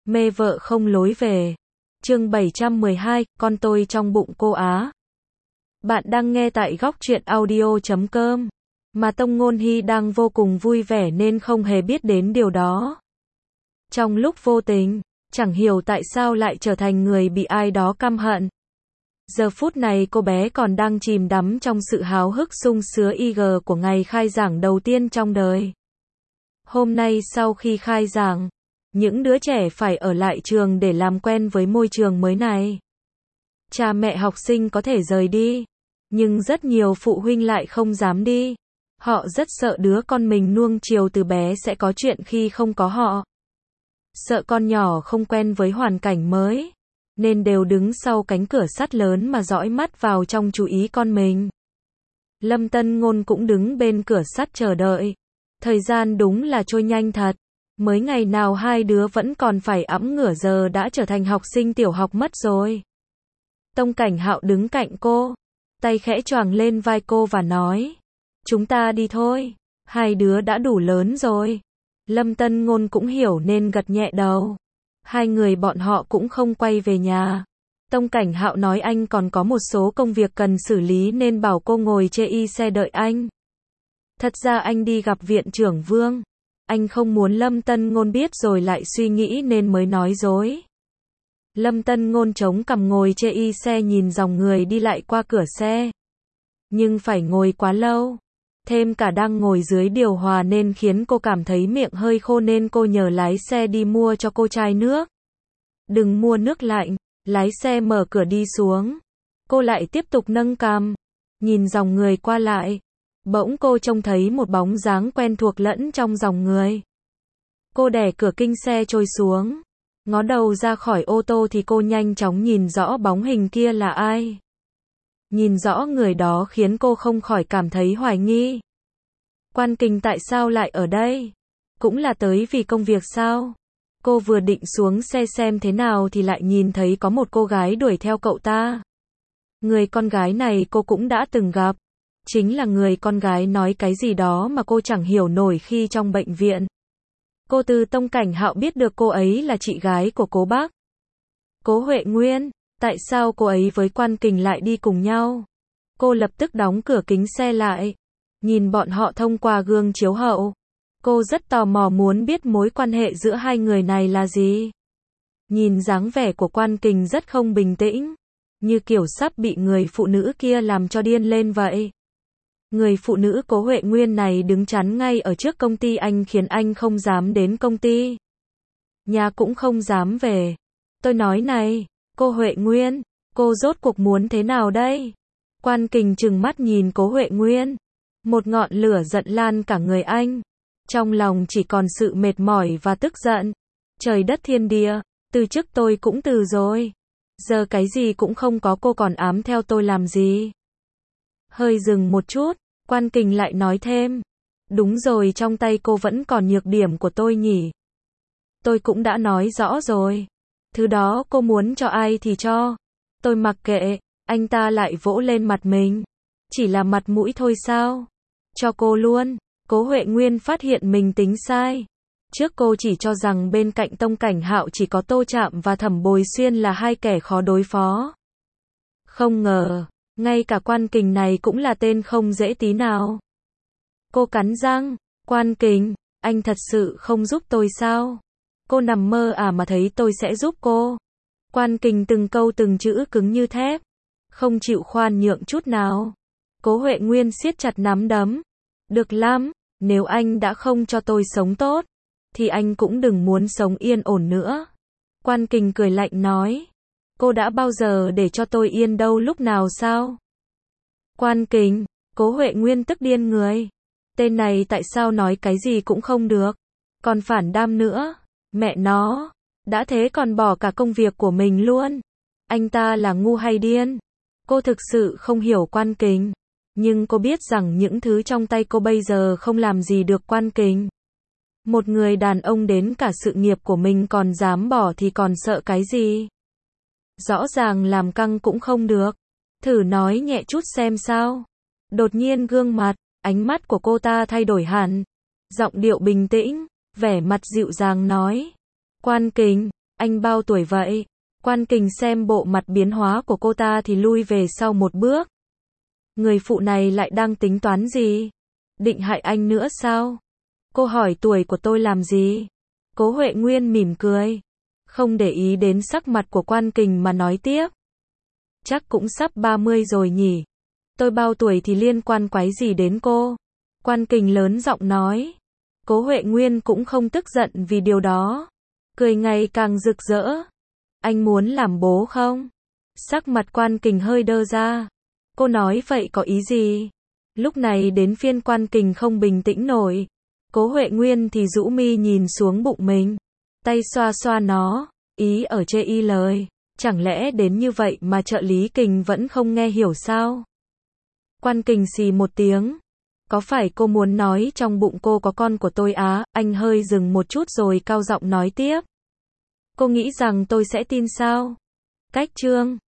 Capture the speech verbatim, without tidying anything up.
Mê vợ không lối về. Chương bảy trăm mười hai, con tôi trong bụng cô Á. Bạn đang nghe tại góc truyện audio chấm com. Mà Tông Ngôn Hy đang vô cùng vui vẻ nên không hề biết đến điều đó. Trong lúc vô tình, chẳng hiểu tại sao lại trở thành người bị ai đó căm hận. Giờ phút này cô bé còn đang chìm đắm trong sự háo hức sung sướng i giê của ngày khai giảng đầu tiên trong đời. Hôm nay sau khi khai giảng, những đứa trẻ phải ở lại trường để làm quen với môi trường mới này. Cha mẹ học sinh có thể rời đi, nhưng rất nhiều phụ huynh lại không dám đi. Họ rất sợ đứa con mình nuông chiều từ bé sẽ có chuyện khi không có họ. Sợ con nhỏ không quen với hoàn cảnh mới, nên đều đứng sau cánh cửa sắt lớn mà dõi mắt vào trong chú ý con mình. Lâm Tân Ngôn cũng đứng bên cửa sắt chờ đợi. Thời gian đúng là trôi nhanh thật. Mới ngày nào hai đứa vẫn còn phải ẵm ngửa giờ đã trở thành học sinh tiểu học mất rồi. Tông Cảnh Hạo đứng cạnh cô, tay khẽ choàng lên vai cô và nói: "Chúng ta đi thôi, hai đứa đã đủ lớn rồi." Lâm Tân Ngôn cũng hiểu nên gật nhẹ đầu. Hai người bọn họ cũng không quay về nhà. Tông Cảnh Hạo nói anh còn có một số công việc cần xử lý nên bảo cô ngồi chê xe đợi anh. Thật ra anh đi gặp viện trưởng Vương. Anh không muốn Lâm Tân Ngôn biết rồi lại suy nghĩ nên mới nói dối. Lâm Tân Ngôn chống cằm ngồi chê xe nhìn dòng người đi lại qua cửa xe. Nhưng phải ngồi quá lâu. Thêm cả đang ngồi dưới điều hòa nên khiến cô cảm thấy miệng hơi khô nên cô nhờ lái xe đi mua cho cô chai nước. "Đừng mua nước lạnh." Lái xe mở cửa đi xuống. Cô lại tiếp tục nâng cằm, nhìn dòng người qua lại. Bỗng cô trông thấy một bóng dáng quen thuộc lẫn trong dòng người. Cô đè cửa kinh xe trôi xuống. Ngó đầu ra khỏi ô tô thì cô nhanh chóng nhìn rõ bóng hình kia là ai. Nhìn rõ người đó khiến cô không khỏi cảm thấy hoài nghi. Quan Kình tại sao lại ở đây? Cũng là tới vì công việc sao? Cô vừa định xuống xe xem thế nào thì lại nhìn thấy có một cô gái đuổi theo cậu ta. Người con gái này cô cũng đã từng gặp. Chính là người con gái nói cái gì đó mà cô chẳng hiểu nổi khi trong bệnh viện. Cô từ Tông Cảnh Hạo biết được cô ấy là chị gái của Cố Bác. Cố Huệ Nguyên, tại sao cô ấy với Quan Kình lại đi cùng nhau? Cô lập tức đóng cửa kính xe lại, nhìn bọn họ thông qua gương chiếu hậu. Cô rất tò mò muốn biết mối quan hệ giữa hai người này là gì. Nhìn dáng vẻ của Quan Kình rất không bình tĩnh, như kiểu sắp bị người phụ nữ kia làm cho điên lên vậy. Người phụ nữ Cố Huệ Nguyên này đứng chắn ngay ở trước công ty anh khiến anh không dám đến công ty. Nhà cũng không dám về. Tôi nói này, cô Huệ Nguyên, cô rốt cuộc muốn thế nào đây? Quan Kình trừng mắt nhìn Cố Huệ Nguyên. Một ngọn lửa giận lan cả người anh. Trong lòng chỉ còn sự mệt mỏi và tức giận. Trời đất thiên địa, từ trước tôi cũng từ rồi. Giờ cái gì cũng không có cô còn ám theo tôi làm gì? Hơi dừng một chút, Quan Kình lại nói thêm. Đúng rồi, trong tay cô vẫn còn nhược điểm của tôi nhỉ? Tôi cũng đã nói rõ rồi. Thứ đó cô muốn cho ai thì cho. Tôi mặc kệ. Anh ta lại vỗ lên mặt mình. Chỉ là mặt mũi thôi sao? Cho cô luôn. Cố Huệ Nguyên phát hiện mình tính sai. Trước cô chỉ cho rằng bên cạnh Tông Cảnh Hạo chỉ có Tô Trạm và Thẩm Bồi Xuyên là hai kẻ khó đối phó. Không ngờ, ngay cả Quan Kình này cũng là tên không dễ tí nào. Cô cắn răng, Quan Kình, anh thật sự không giúp tôi sao? Cô nằm mơ à mà thấy tôi sẽ giúp cô? Quan Kình từng câu từng chữ cứng như thép, không chịu khoan nhượng chút nào. Cố Huệ Nguyên siết chặt nắm đấm. Được lắm, nếu anh đã không cho tôi sống tốt, thì anh cũng đừng muốn sống yên ổn nữa. Quan Kình cười lạnh nói. Cô đã bao giờ để cho tôi yên đâu lúc nào sao? Quan Kình, Cố Huệ Nguyên tức điên người. Tên này tại sao nói cái gì cũng không được, còn phản đam nữa. Mẹ nó, đã thế còn bỏ cả công việc của mình luôn. Anh ta là ngu hay điên? Cô thực sự không hiểu Quan Kình. Nhưng cô biết rằng những thứ trong tay cô bây giờ không làm gì được Quan Kình. Một người đàn ông đến cả sự nghiệp của mình còn dám bỏ thì còn sợ cái gì? Rõ ràng làm căng cũng không được. Thử nói nhẹ chút xem sao. Đột nhiên gương mặt, ánh mắt của cô ta thay đổi hẳn. Giọng điệu bình tĩnh, vẻ mặt dịu dàng nói. Quan Kình, Anh bao tuổi vậy? Quan Kình xem bộ mặt biến hóa của cô ta thì lui về sau một bước. Người phụ này lại đang tính toán gì? Định hại anh nữa sao? Cô hỏi tuổi của tôi làm gì? Cố Huệ Nguyên mỉm cười, không để ý đến sắc mặt của Quan Kình mà nói tiếp. Chắc cũng sắp ba mươi rồi nhỉ? Tôi bao tuổi thì liên quan quái gì đến cô? Quan Kình lớn giọng nói. Cố Huệ Nguyên cũng không tức giận vì điều đó, cười ngày càng rực rỡ. Anh muốn làm bố không? Sắc mặt Quan Kình hơi đơ ra. Cô nói vậy có ý gì? Lúc này đến phiên Quan Kình không bình tĩnh nổi. Cố Huệ Nguyên thì rũ mi nhìn xuống bụng mình, tay xoa xoa nó, ý ở chê y lời. Chẳng lẽ đến như vậy mà trợ lý Kình vẫn không nghe hiểu sao? Quan Kình xì một tiếng. Có phải cô muốn nói trong bụng cô có con của tôi á? Anh hơi dừng một chút rồi cao giọng nói tiếp. Cô nghĩ rằng tôi sẽ tin sao? Cách chương